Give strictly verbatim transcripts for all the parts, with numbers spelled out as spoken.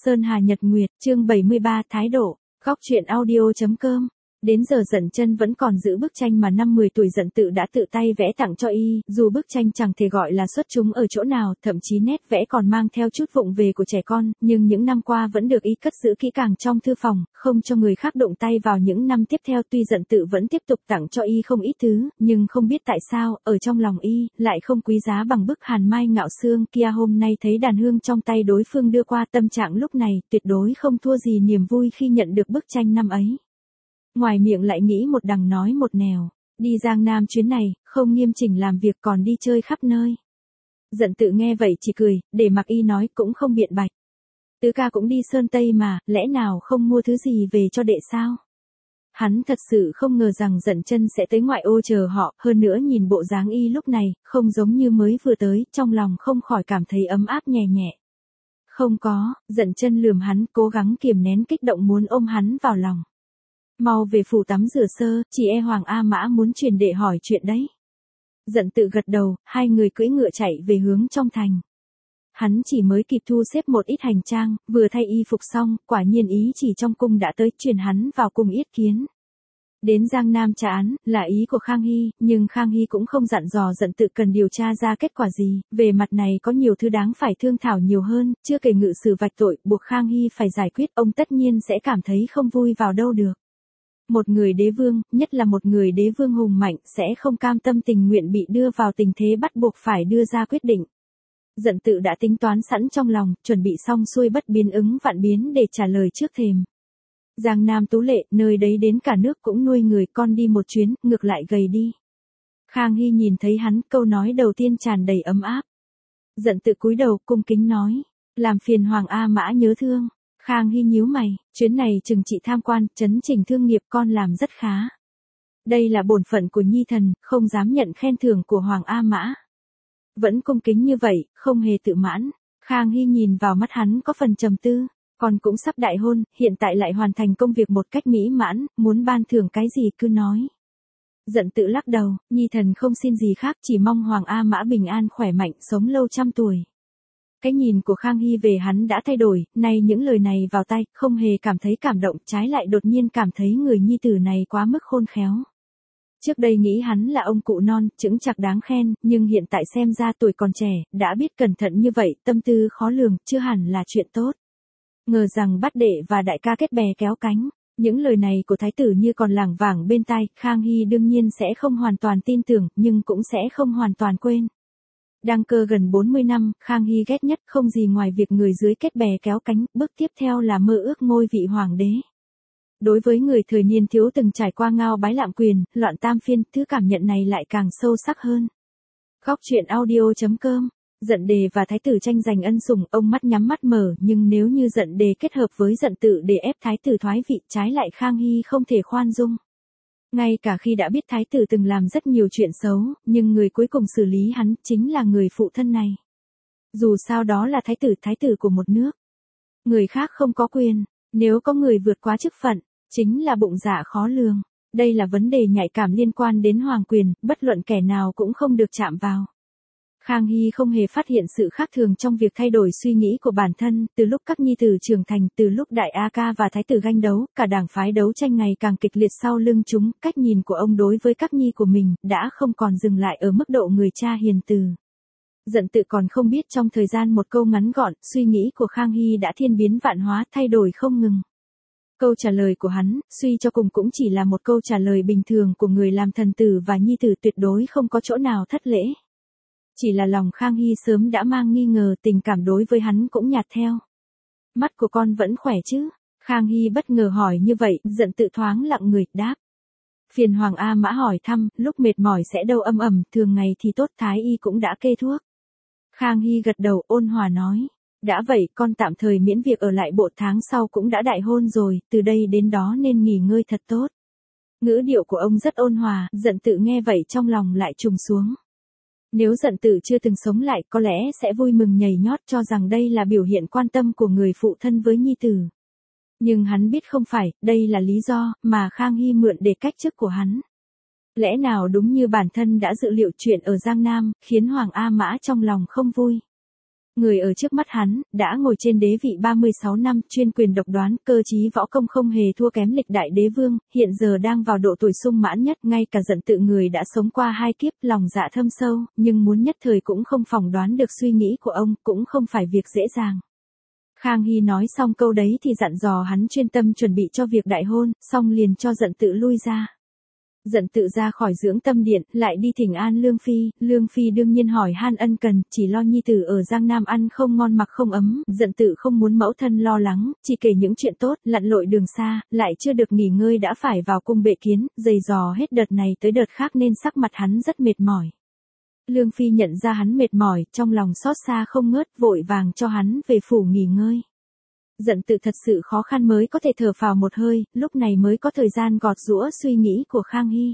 Sơn Hà Nhật Nguyệt, chương bảy mươi ba Thái độ, góc truyện audio.com. Đến giờ Dận Chân vẫn còn giữ bức tranh mà năm mười tuổi Dận Tự đã tự tay vẽ tặng cho y, dù bức tranh chẳng thể gọi là xuất chúng ở chỗ nào, thậm chí nét vẽ còn mang theo chút vụng về của trẻ con, nhưng những năm qua vẫn được y cất giữ kỹ càng trong thư phòng, không cho người khác động tay vào. Những năm tiếp theo tuy Dận Tự vẫn tiếp tục tặng cho y không ít thứ, nhưng không biết tại sao, ở trong lòng y, lại không quý giá bằng bức Hàn Mai Ngạo Xương kia. Hôm nay thấy đàn hương trong tay đối phương đưa qua, tâm trạng lúc này tuyệt đối không thua gì niềm vui khi nhận được bức tranh năm ấy. Ngoài miệng lại nghĩ một đằng nói một nẻo, đi Giang Nam chuyến này, không nghiêm chỉnh làm việc còn đi chơi khắp nơi. Dận Tự nghe vậy chỉ cười, để mặc y nói cũng không biện bạch. Tứ ca cũng đi Sơn Tây mà, lẽ nào không mua thứ gì về cho đệ sao? Hắn thật sự không ngờ rằng Dận Chân sẽ tới ngoại ô chờ họ, hơn nữa nhìn bộ dáng y lúc này, không giống như mới vừa tới, trong lòng không khỏi cảm thấy ấm áp nhẹ nhẹ. Không có, Dận Chân lườm hắn, cố gắng kiềm nén kích động muốn ôm hắn vào lòng. Mau về phủ tắm rửa sơ, chỉ e Hoàng A Mã muốn truyền đệ hỏi chuyện đấy. Dận Tự gật đầu, hai người cưỡi ngựa chạy về hướng trong thành. Hắn chỉ mới kịp thu xếp một ít hành trang, vừa thay y phục xong, quả nhiên ý chỉ trong cung đã tới, truyền hắn vào cung yết kiến. Đến Giang Nam trả án, là ý của Khang Hy, nhưng Khang Hy cũng không dặn dò Dận Tự cần điều tra ra kết quả gì, về mặt này có nhiều thứ đáng phải thương thảo nhiều hơn, chưa kể ngự sử vạch tội, buộc Khang Hy phải giải quyết, ông tất nhiên sẽ cảm thấy không vui vào đâu được. Một người đế vương, nhất là một người đế vương hùng mạnh, sẽ không cam tâm tình nguyện bị đưa vào tình thế bắt buộc phải đưa ra quyết định. Dận Tự đã tính toán sẵn trong lòng, chuẩn bị xong xuôi bất biến ứng vạn biến để trả lời trước thềm. Giang Nam tú lệ, nơi đấy đến cả nước cũng nuôi người, con đi một chuyến, ngược lại gầy đi. Khang Hy nhìn thấy hắn, câu nói đầu tiên tràn đầy ấm áp. Dận Tự cúi đầu, cung kính nói, làm phiền Hoàng A Mã nhớ thương. Khang Hy nhíu mày, chuyến này chừng trị tham quan, chấn chỉnh thương nghiệp, con làm rất khá. Đây là bổn phận của nhi thần, không dám nhận khen thưởng của Hoàng A Mã. Vẫn cung kính như vậy, không hề tự mãn. Khang Hy nhìn vào mắt hắn có phần trầm tư, con cũng sắp đại hôn, hiện tại lại hoàn thành công việc một cách mỹ mãn, muốn ban thưởng cái gì cứ nói. Dận Tự lắc đầu, nhi thần không xin gì khác, chỉ mong Hoàng A Mã bình an khỏe mạnh, sống lâu trăm tuổi. Cái nhìn của Khang Hy về hắn đã thay đổi, nay những lời này vào tay, không hề cảm thấy cảm động, trái lại đột nhiên cảm thấy người nhi tử này quá mức khôn khéo. Trước đây nghĩ hắn là ông cụ non, chững chạc đáng khen, nhưng hiện tại xem ra tuổi còn trẻ, đã biết cẩn thận như vậy, tâm tư khó lường, chưa hẳn là chuyện tốt. Ngờ rằng bắt đệ và đại ca kết bè kéo cánh. Những lời này của thái tử như còn lảng vảng bên tai, Khang Hy đương nhiên sẽ không hoàn toàn tin tưởng, nhưng cũng sẽ không hoàn toàn quên. Đăng cơ gần bốn mươi năm, Khang Hy ghét nhất không gì ngoài việc người dưới kết bè kéo cánh, bước tiếp theo là mơ ước ngôi vị hoàng đế. Đối với người thời niên thiếu từng trải qua ngao bái lạm quyền, loạn tam phiên, thứ cảm nhận này lại càng sâu sắc hơn. Góc truyện audio.com. Dận Đề và thái tử tranh giành ân sủng, ông mắt nhắm mắt mở, nhưng nếu như Dận Đề kết hợp với Dận Tự để ép thái tử thoái vị, trái lại Khang Hy không thể khoan dung. Ngay cả khi đã biết thái tử từng làm rất nhiều chuyện xấu, nhưng người cuối cùng xử lý hắn chính là người phụ thân này. Dù sao đó là thái tử, thái tử của một nước. Người khác không có quyền, nếu có người vượt quá chức phận, chính là bụng dạ khó lường. Đây là vấn đề nhạy cảm liên quan đến hoàng quyền, bất luận kẻ nào cũng không được chạm vào. Khang Hy không hề phát hiện sự khác thường trong việc thay đổi suy nghĩ của bản thân, từ lúc các nhi tử trưởng thành, từ lúc đại A Ca và thái tử ganh đấu, cả đảng phái đấu tranh ngày càng kịch liệt sau lưng chúng, cách nhìn của ông đối với các nhi của mình, đã không còn dừng lại ở mức độ người cha hiền từ. Dận Tự còn không biết trong thời gian một câu ngắn gọn, suy nghĩ của Khang Hy đã thiên biến vạn hóa, thay đổi không ngừng. Câu trả lời của hắn, suy cho cùng cũng chỉ là một câu trả lời bình thường của người làm thần tử và nhi tử, tuyệt đối không có chỗ nào thất lễ. Chỉ là lòng Khang Hy sớm đã mang nghi ngờ, tình cảm đối với hắn cũng nhạt theo. Mắt của con vẫn khỏe chứ? Khang Hy bất ngờ hỏi như vậy, Dận Tự thoáng lặng người, đáp. Phiền Hoàng A Mã hỏi thăm, lúc mệt mỏi sẽ đau âm ầm, thường ngày thì tốt, thái y cũng đã kê thuốc. Khang Hy gật đầu, ôn hòa nói. Đã vậy, con tạm thời miễn việc ở lại bộ, tháng sau cũng đã đại hôn rồi, từ đây đến đó nên nghỉ ngơi thật tốt. Ngữ điệu của ông rất ôn hòa, Dận Tự nghe vậy trong lòng lại trùng xuống. Nếu Dận Tự chưa từng sống lại, có lẽ sẽ vui mừng nhảy nhót cho rằng đây là biểu hiện quan tâm của người phụ thân với nhi tử. Nhưng hắn biết không phải, đây là lý do mà Khang Hy mượn để cách chức của hắn. Lẽ nào đúng như bản thân đã dự liệu, chuyện ở Giang Nam khiến Hoàng A Mã trong lòng không vui. Người ở trước mắt hắn, đã ngồi trên đế vị ba mươi sáu năm, chuyên quyền độc đoán, cơ trí võ công không hề thua kém lịch đại đế vương, hiện giờ đang vào độ tuổi sung mãn nhất, ngay cả giận tự người đã sống qua hai kiếp, lòng dạ thâm sâu, nhưng muốn nhất thời cũng không phỏng đoán được suy nghĩ của ông, cũng không phải việc dễ dàng. Khang Hy nói xong câu đấy thì dặn dò hắn chuyên tâm chuẩn bị cho việc đại hôn, xong liền cho giận tự lui ra. Giận tự ra khỏi dưỡng tâm điện, lại đi thỉnh an Lương Phi, Lương Phi đương nhiên hỏi han ân cần, chỉ lo nhi tử ở Giang Nam ăn không ngon mặc không ấm, giận tự không muốn mẫu thân lo lắng, chỉ kể những chuyện tốt, lặn lội đường xa, lại chưa được nghỉ ngơi đã phải vào cung bệ kiến, giày dò hết đợt này tới đợt khác nên sắc mặt hắn rất mệt mỏi. Lương Phi nhận ra hắn mệt mỏi, trong lòng xót xa không ngớt, vội vàng cho hắn về phủ nghỉ ngơi. Giận tự thật sự khó khăn mới có thể thở phào một hơi, lúc này mới có thời gian gọt giũa suy nghĩ của Khang Hy.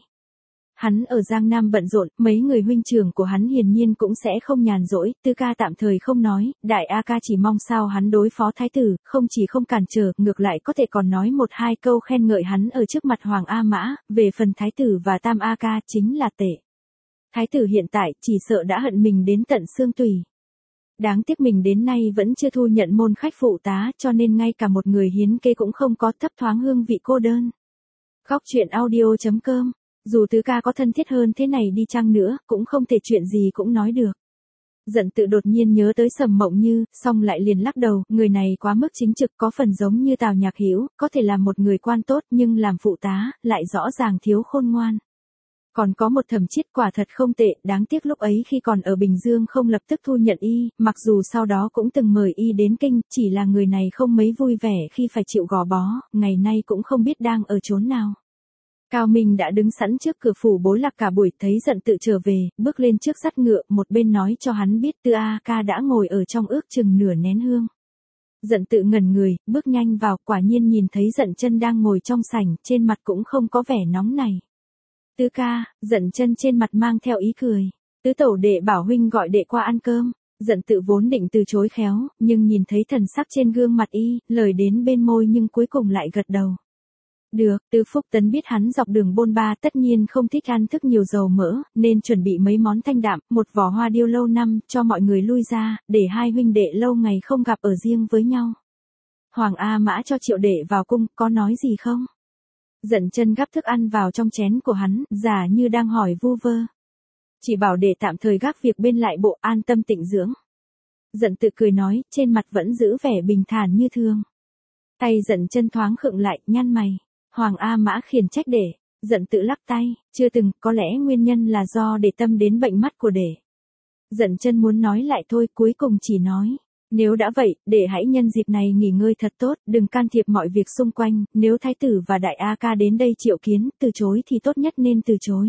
Hắn ở Giang Nam bận rộn, mấy người huynh trưởng của hắn hiển nhiên cũng sẽ không nhàn rỗi, Tư ca tạm thời không nói, Đại A ca chỉ mong sao hắn đối phó thái tử, không chỉ không cản trở, ngược lại có thể còn nói một hai câu khen ngợi hắn ở trước mặt Hoàng A Mã, về phần thái tử và Tam A ca chính là tệ. Thái tử hiện tại chỉ sợ đã hận mình đến tận xương tủy. Đáng tiếc mình đến nay vẫn chưa thu nhận môn khách phụ tá, cho nên ngay cả một người hiến kế cũng không có, thấp thoáng hương vị cô đơn. Góc truyện audio chấm com. Dù tứ ca có thân thiết hơn thế này đi chăng nữa, cũng không thể chuyện gì cũng nói được. Giận tự đột nhiên nhớ tới Sầm Mộng Như, xong lại liền lắc đầu, người này quá mức chính trực, có phần giống như Tào Nhạc Hữu, có thể làm một người quan tốt nhưng làm phụ tá, lại rõ ràng thiếu khôn ngoan. Còn có một Thẩm Chiết quả thật không tệ, đáng tiếc lúc ấy khi còn ở Bình Dương không lập tức thu nhận y, mặc dù sau đó cũng từng mời y đến kinh, chỉ là người này không mấy vui vẻ khi phải chịu gò bó, ngày nay cũng không biết đang ở chốn nào. Cao Minh đã đứng sẵn trước cửa phủ Bối Lạc cả buổi, thấy giận tự trở về, bước lên trước dắt ngựa, một bên nói cho hắn biết Tư A ca đã ngồi ở trong ước chừng nửa nén hương. Giận tự ngẩn người, bước nhanh vào, quả nhiên nhìn thấy Giận Chân đang ngồi trong sảnh, trên mặt cũng không có vẻ nóng này. Tứ ca, Giận Chân trên mặt mang theo ý cười. Tứ tổ đệ bảo huynh gọi đệ qua ăn cơm. Giận tự vốn định từ chối khéo, nhưng nhìn thấy thần sắc trên gương mặt y, lời đến bên môi nhưng cuối cùng lại gật đầu. Được, Tư Phúc Tấn biết hắn dọc đường bôn ba tất nhiên không thích ăn thức nhiều dầu mỡ, nên chuẩn bị mấy món thanh đạm, một vỏ hoa điêu lâu năm, cho mọi người lui ra, để hai huynh đệ lâu ngày không gặp ở riêng với nhau. Hoàng A Mã cho Triệu đệ vào cung, có nói gì không? Giận Chân gắp thức ăn vào trong chén của hắn, giả như đang hỏi vu vơ. Chỉ bảo để tạm thời gác việc bên lại bộ, an tâm tịnh dưỡng. Giận tự cười nói, trên mặt vẫn giữ vẻ bình thản như thường. Tay Giận Chân thoáng khựng lại, nhăn mày. Hoàng A Mã khiển trách để. Giận tự lắc tay, chưa từng, có lẽ nguyên nhân là do để tâm đến bệnh mắt của để. Giận Chân muốn nói lại thôi, cuối cùng chỉ nói. Nếu đã vậy, để hãy nhân dịp này nghỉ ngơi thật tốt, đừng can thiệp mọi việc xung quanh, nếu thái tử và đại A ca đến đây triệu kiến, từ chối thì tốt nhất nên từ chối.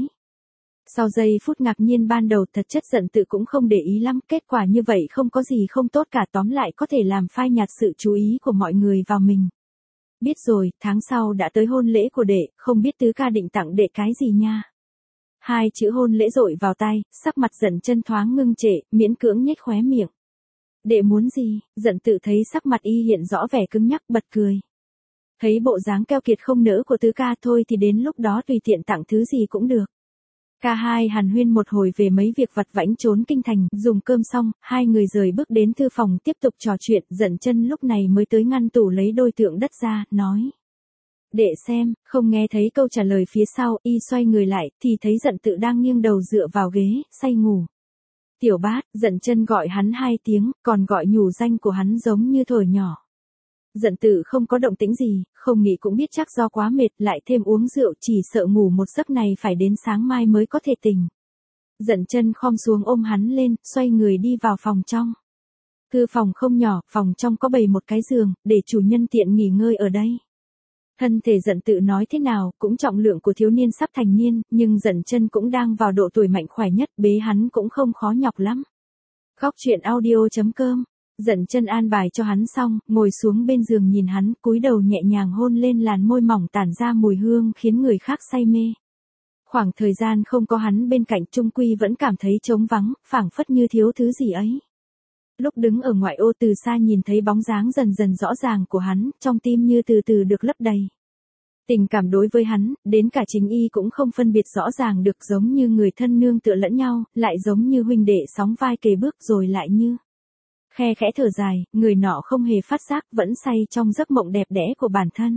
Sau giây phút ngạc nhiên ban đầu, thật chất Giận tự cũng không để ý lắm, kết quả như vậy không có gì không tốt cả, tóm lại có thể làm phai nhạt sự chú ý của mọi người vào mình. Biết rồi, tháng sau đã tới hôn lễ của đệ, không biết tứ ca định tặng đệ cái gì nha. Hai chữ hôn lễ dội vào tai, sắc mặt Giận Chân thoáng ngưng trệ, miễn cưỡng nhếch khóe miệng. Đệ muốn gì? Giận tự thấy sắc mặt y hiện rõ vẻ cứng nhắc, bật cười. Thấy bộ dáng keo kiệt không nỡ của tứ ca, thôi thì đến lúc đó tùy tiện tặng thứ gì cũng được. Cả hai hàn huyên một hồi về mấy việc vặt vãnh trốn kinh thành, dùng cơm xong, hai người rời bước đến thư phòng tiếp tục trò chuyện, Giận Chân lúc này mới tới ngăn tủ lấy đôi tượng đất ra, nói. Đệ xem, không nghe thấy câu trả lời phía sau, y xoay người lại, thì thấy Giận tự đang nghiêng đầu dựa vào ghế, say ngủ. Tiểu Bát, Giận Chân gọi hắn hai tiếng, còn gọi nhủ danh của hắn giống như thổi nhỏ. Giận tự không có động tĩnh gì, không nghĩ cũng biết chắc do quá mệt, lại thêm uống rượu, chỉ sợ ngủ một giấc này phải đến sáng mai mới có thể tỉnh. Giận Chân khom xuống ôm hắn lên, xoay người đi vào phòng trong. Thư phòng không nhỏ, phòng trong có bày một cái giường, để chủ nhân tiện nghỉ ngơi ở đây. Thân thể Giận tự nói thế nào, cũng trọng lượng của thiếu niên sắp thành niên, nhưng Giận Chân cũng đang vào độ tuổi mạnh khỏe nhất, bế hắn cũng không khó nhọc lắm. Góc truyện audio chấm com. Giận Chân an bài cho hắn xong, ngồi xuống bên giường nhìn hắn, cúi đầu nhẹ nhàng hôn lên làn môi mỏng tản ra mùi hương khiến người khác say mê. Khoảng thời gian không có hắn bên cạnh, chung quy vẫn cảm thấy trống vắng, phảng phất như thiếu thứ gì ấy. Lúc đứng ở ngoại ô từ xa nhìn thấy bóng dáng dần dần rõ ràng của hắn, trong tim như từ từ được lấp đầy. Tình cảm đối với hắn, đến cả chính y cũng không phân biệt rõ ràng được, giống như người thân nương tựa lẫn nhau, lại giống như huynh đệ sóng vai kề bước rồi lại như Khe khẽ thở dài, người nọ không hề phát giác, vẫn say trong giấc mộng đẹp đẽ của bản thân.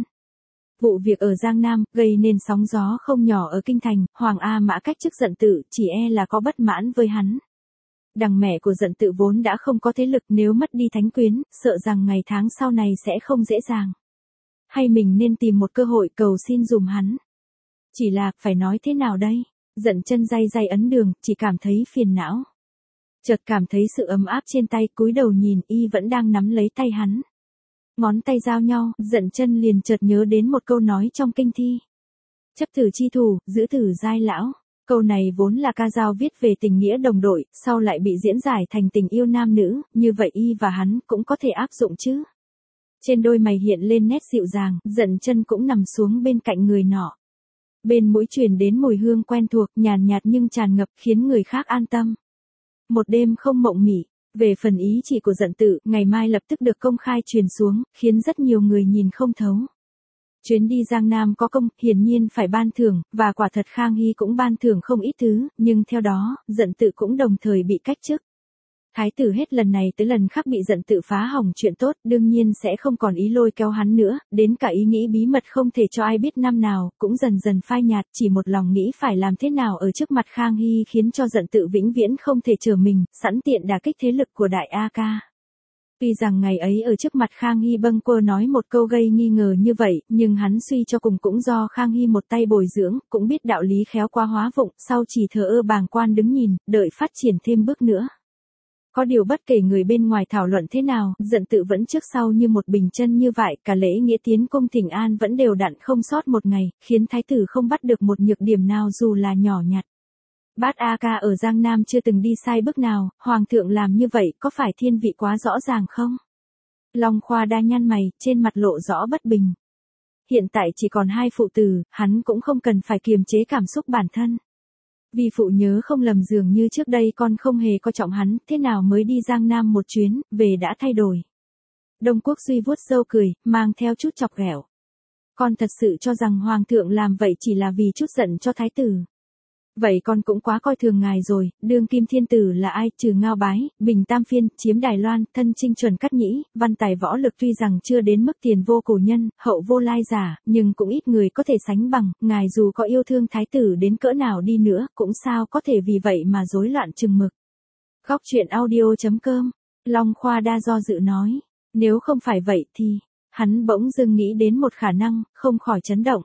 Vụ việc ở Giang Nam, gây nên sóng gió không nhỏ ở Kinh Thành, Hoàng A Mã cách chức Dận Tự, chỉ e là có bất mãn với hắn. Đằng mẹ của Dận Tự vốn đã không có thế lực, nếu mất đi thánh quyến, sợ rằng ngày tháng sau này sẽ không dễ dàng. Hay mình nên tìm một cơ hội cầu xin dùm hắn. Chỉ là, phải nói thế nào đây? Dận Chân day day ấn đường, chỉ cảm thấy phiền não. Chợt cảm thấy sự ấm áp trên tay, cúi đầu nhìn, y vẫn đang nắm lấy tay hắn. Ngón tay giao nhau, Dận Chân liền chợt nhớ đến một câu nói trong kinh thi. Chấp thử chi thủ, giữ thử giai lão. Câu này vốn là ca dao viết về tình nghĩa đồng đội, sau lại bị diễn giải thành tình yêu nam nữ, như vậy y và hắn cũng có thể áp dụng chứ. Trên đôi mày hiện lên nét dịu dàng, Dận Chân cũng nằm xuống bên cạnh người nọ. Bên mũi truyền đến mùi hương quen thuộc, nhàn nhạt nhưng tràn ngập, khiến người khác an tâm. Một đêm không mộng mị. Về phần ý chỉ của Dận Tự, ngày mai lập tức được công khai truyền xuống, khiến rất nhiều người nhìn không thấu. Chuyến đi Giang Nam có công, hiển nhiên phải ban thưởng, và quả thật Khang Hy cũng ban thưởng không ít thứ, nhưng theo đó, Dận Tự cũng đồng thời bị cách chức. Thái tử hết lần này tới lần khác bị Dận Tự phá hỏng chuyện tốt, đương nhiên sẽ không còn ý lôi kéo hắn nữa, đến cả ý nghĩ bí mật không thể cho ai biết năm nào, cũng dần dần phai nhạt, chỉ một lòng nghĩ phải làm thế nào ở trước mặt Khang Hy khiến cho Dận Tự vĩnh viễn không thể trở mình, sẵn tiện đả kích thế lực của Đại A Ca. Tuy rằng ngày ấy ở trước mặt Khang Hy bâng quơ nói một câu gây nghi ngờ như vậy, nhưng hắn suy cho cùng cũng do Khang Hy một tay bồi dưỡng, cũng biết đạo lý khéo quá hóa vụng, sau chỉ thờ ơ bàng quan đứng nhìn, đợi phát triển thêm bước nữa. Có điều bất kể người bên ngoài thảo luận thế nào, Dận Tự vẫn trước sau như một bình chân như vậy, cả lễ nghĩa tiến cung thỉnh an vẫn đều đặn không sót một ngày, khiến thái tử không bắt được một nhược điểm nào dù là nhỏ nhặt. Bát A Ca ở Giang Nam chưa từng đi sai bước nào, hoàng thượng làm như vậy có phải thiên vị quá rõ ràng không? Long Khoa đa nhăn mày, trên mặt lộ rõ bất bình. Hiện tại chỉ còn hai phụ tử, hắn cũng không cần phải kiềm chế cảm xúc bản thân. Vì phụ nhớ không lầm dường như trước đây con không hề coi trọng hắn, thế nào mới đi Giang Nam một chuyến, về đã thay đổi. Đông Quốc Duy vuốt râu cười, mang theo chút chọc ghẹo. Con thật sự cho rằng hoàng thượng làm vậy chỉ là vì chút giận cho thái tử. Vậy con cũng quá coi thường ngài rồi, đương kim thiên tử là ai, trừ Ngao Bái, Bình Tam Phiên, chiếm Đài Loan, thân chinh chuẩn cắt nhĩ, văn tài võ lực tuy rằng chưa đến mức tiền vô cổ nhân, hậu vô lai giả, nhưng cũng ít người có thể sánh bằng, ngài dù có yêu thương thái tử đến cỡ nào đi nữa, cũng sao có thể vì vậy mà rối loạn chừng mực. Góc truyện audio chấm com, Long Khoa đa do dự nói, nếu không phải vậy thì, hắn bỗng dưng nghĩ đến một khả năng, không khỏi chấn động.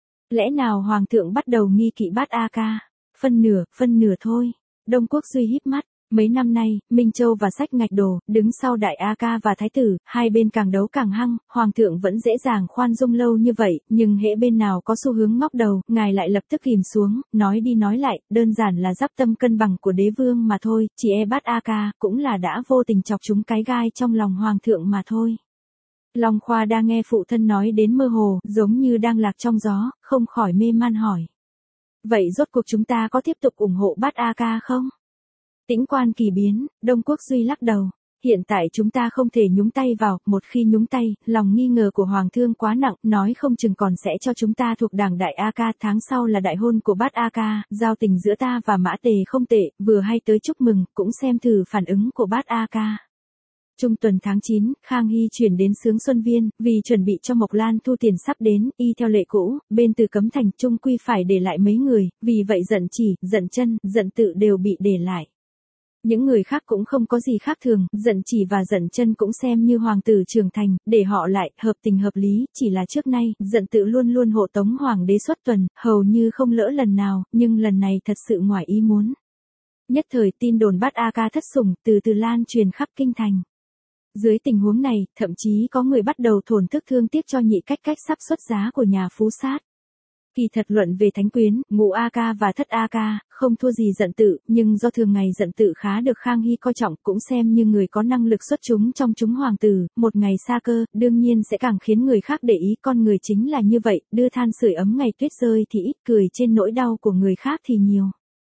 Lẽ nào hoàng thượng bắt đầu nghi kỵ Bát A Ca? Phân nửa, phân nửa thôi. Đông Quốc Duy híp mắt, mấy năm nay, Minh Châu và Sách Ngạch Đồ, đứng sau Đại A Ca và Thái tử, hai bên càng đấu càng hăng, hoàng thượng vẫn dễ dàng khoan dung lâu như vậy, nhưng hễ bên nào có xu hướng ngóc đầu, ngài lại lập tức kìm xuống, nói đi nói lại, đơn giản là giáp tâm cân bằng của đế vương mà thôi, chỉ e Bát A Ca, cũng là đã vô tình chọc chúng cái gai trong lòng hoàng thượng mà thôi. Long Khoa đang nghe phụ thân nói đến mơ hồ, giống như đang lạc trong gió, không khỏi mê man hỏi. Vậy rốt cuộc chúng ta có tiếp tục ủng hộ Bát A Ca không? Tĩnh quan kỳ biến, Đông Quốc Duy lắc đầu. Hiện tại chúng ta không thể nhúng tay vào, một khi nhúng tay, lòng nghi ngờ của Hoàng thương quá nặng, nói không chừng còn sẽ cho chúng ta thuộc đảng Đại A Ca, tháng sau là đại hôn của Bát A Ca, giao tình giữa ta và Mã Tề không tệ, vừa hay tới chúc mừng, cũng xem thử phản ứng của Bát A Ca. Trung tuần tháng chín, Khang Hy chuyển đến Sướng Xuân Viên, vì chuẩn bị cho Mộc Lan thu tiền sắp đến, y theo lệ cũ, bên Từ Cấm Thành trung quy phải để lại mấy người, vì vậy Dận Chỉ, Dận Chân, Dận Tự đều bị để lại. Những người khác cũng không có gì khác thường, Dận Chỉ và Dận Chân cũng xem như hoàng tử trưởng thành, để họ lại, hợp tình hợp lý, chỉ là trước nay, Dận Tự luôn luôn hộ tống hoàng đế xuất tuần, hầu như không lỡ lần nào, nhưng lần này thật sự ngoài ý muốn. Nhất thời tin đồn Bát A Ca thất sủng, từ từ lan truyền khắp kinh thành. Dưới tình huống này, thậm chí có người bắt đầu thổn thức thương tiếc cho nhị cách cách sắp xuất giá của nhà phú sát. Kỳ thật luận về thánh quyến, ngũ A Ca và thất A Ca, không thua gì Dận Tự, nhưng do thường ngày Dận Tự khá được Khang Hy coi trọng, cũng xem như người có năng lực xuất chúng trong chúng hoàng tử, một ngày xa cơ, đương nhiên sẽ càng khiến người khác để ý, con người chính là như vậy, đưa than sưởi ấm ngày tuyết rơi thì ít, cười trên nỗi đau của người khác thì nhiều.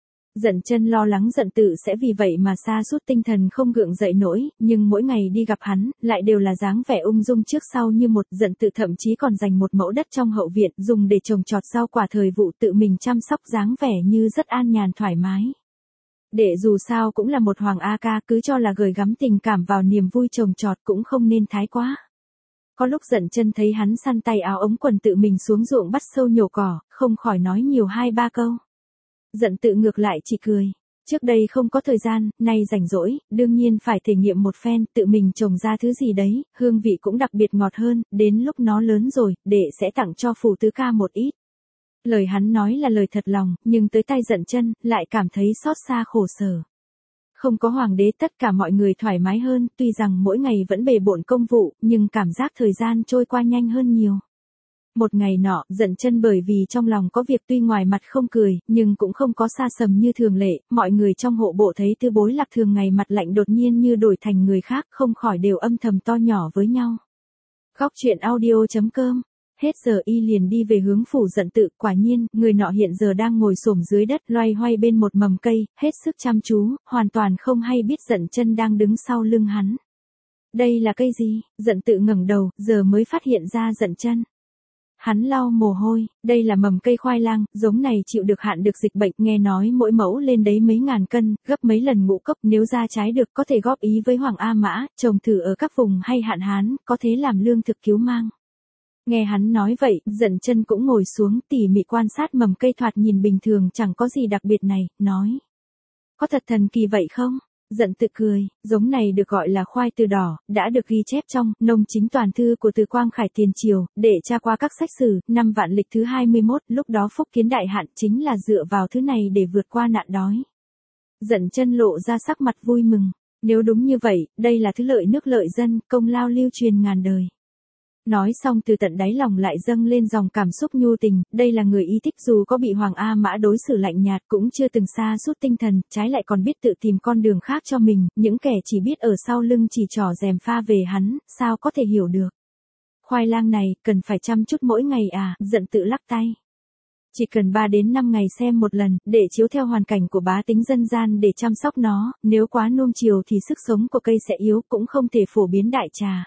Dận Chân lo lắng Dận Tự sẽ vì vậy mà sa sút tinh thần không gượng dậy nổi, nhưng mỗi ngày đi gặp hắn, lại đều là dáng vẻ ung dung trước sau như một. Dận Tự thậm chí còn dành một mẫu đất trong hậu viện, dùng để trồng trọt rau quả thời vụ, tự mình chăm sóc, dáng vẻ như rất an nhàn thoải mái. Đệ dù sao cũng là một hoàng A ca, cứ cho là gửi gắm tình cảm vào niềm vui trồng trọt cũng không nên thái quá. Có lúc Dận Chân thấy hắn săn tay áo ống quần tự mình xuống ruộng bắt sâu nhổ cỏ, không khỏi nói nhiều hai ba câu. Dận Tự ngược lại chỉ cười. Trước đây không có thời gian, nay rảnh rỗi, đương nhiên phải thể nghiệm một phen, tự mình trồng ra thứ gì đấy, hương vị cũng đặc biệt ngọt hơn, đến lúc nó lớn rồi, đệ sẽ tặng cho Phù Tứ ca một ít. Lời hắn nói là lời thật lòng, nhưng tới tay Dận Chân, lại cảm thấy xót xa khổ sở. Không có hoàng đế tất cả mọi người thoải mái hơn, tuy rằng mỗi ngày vẫn bề bộn công vụ, nhưng cảm giác thời gian trôi qua nhanh hơn nhiều. Một ngày nọ, Dận Chân bởi vì trong lòng có việc tuy ngoài mặt không cười, nhưng cũng không có xa sầm như thường lệ, mọi người trong hộ bộ thấy Tư Bối Lạc thường ngày mặt lạnh đột nhiên như đổi thành người khác, không khỏi đều âm thầm to nhỏ với nhau. Góc truyện audio chấm com. Hết giờ y liền đi về hướng phủ Dận Tự, quả nhiên, người nọ hiện giờ đang ngồi xổm dưới đất loay hoay bên một mầm cây, hết sức chăm chú, hoàn toàn không hay biết Dận Chân đang đứng sau lưng hắn. Đây là cây gì? Dận Tự ngẩng đầu, giờ mới phát hiện ra Dận Chân. Hắn lau mồ hôi, đây là mầm cây khoai lang, giống này chịu được hạn được dịch bệnh, nghe nói mỗi mẫu lên đấy mấy ngàn cân, gấp mấy lần ngũ cốc, nếu ra trái được có thể góp ý với Hoàng A Mã, trồng thử ở các vùng hay hạn hán, có thế làm lương thực cứu mang. Nghe hắn nói vậy, Dận Chân cũng ngồi xuống tỉ mỉ quan sát mầm cây thoạt nhìn bình thường chẳng có gì đặc biệt này, nói. Có thật thần kỳ vậy không? Dận Tự cười, giống này được gọi là khoai từ đỏ, đã được ghi chép trong Nông Chính Toàn Thư của Từ Quang Khải tiền triều, để tra qua các sách sử, năm vạn lịch thứ hai mươi mốt, lúc đó phúc kiến đại hạn chính là dựa vào thứ này để vượt qua nạn đói. Dận Chân lộ ra sắc mặt vui mừng, nếu đúng như vậy, đây là thứ lợi nước lợi dân, công lao lưu truyền ngàn đời. Nói xong từ tận đáy lòng lại dâng lên dòng cảm xúc nhu tình, đây là người y thích dù có bị Hoàng A Mã đối xử lạnh nhạt cũng chưa từng sa sút tinh thần, trái lại còn biết tự tìm con đường khác cho mình, những kẻ chỉ biết ở sau lưng chỉ trỏ rèm pha về hắn, sao có thể hiểu được. Khoai lang này, cần phải chăm chút mỗi ngày à, Dận Tự lắc tay. Chỉ cần ba đến năm ngày xem một lần, để chiếu theo hoàn cảnh của bá tính dân gian để chăm sóc nó, nếu quá nuông chiều thì sức sống của cây sẽ yếu, cũng không thể phổ biến đại trà.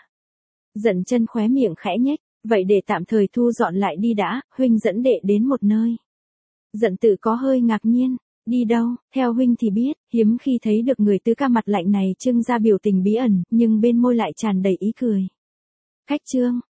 Dận Chân khóe miệng khẽ nhếch, vậy để tạm thời thu dọn lại đi đã, huynh dẫn đệ đến một nơi. Dận Tự có hơi ngạc nhiên, đi đâu, theo huynh thì biết, hiếm khi thấy được người tứ ca mặt lạnh này trưng ra biểu tình bí ẩn, nhưng bên môi lại tràn đầy ý cười. Khách trương,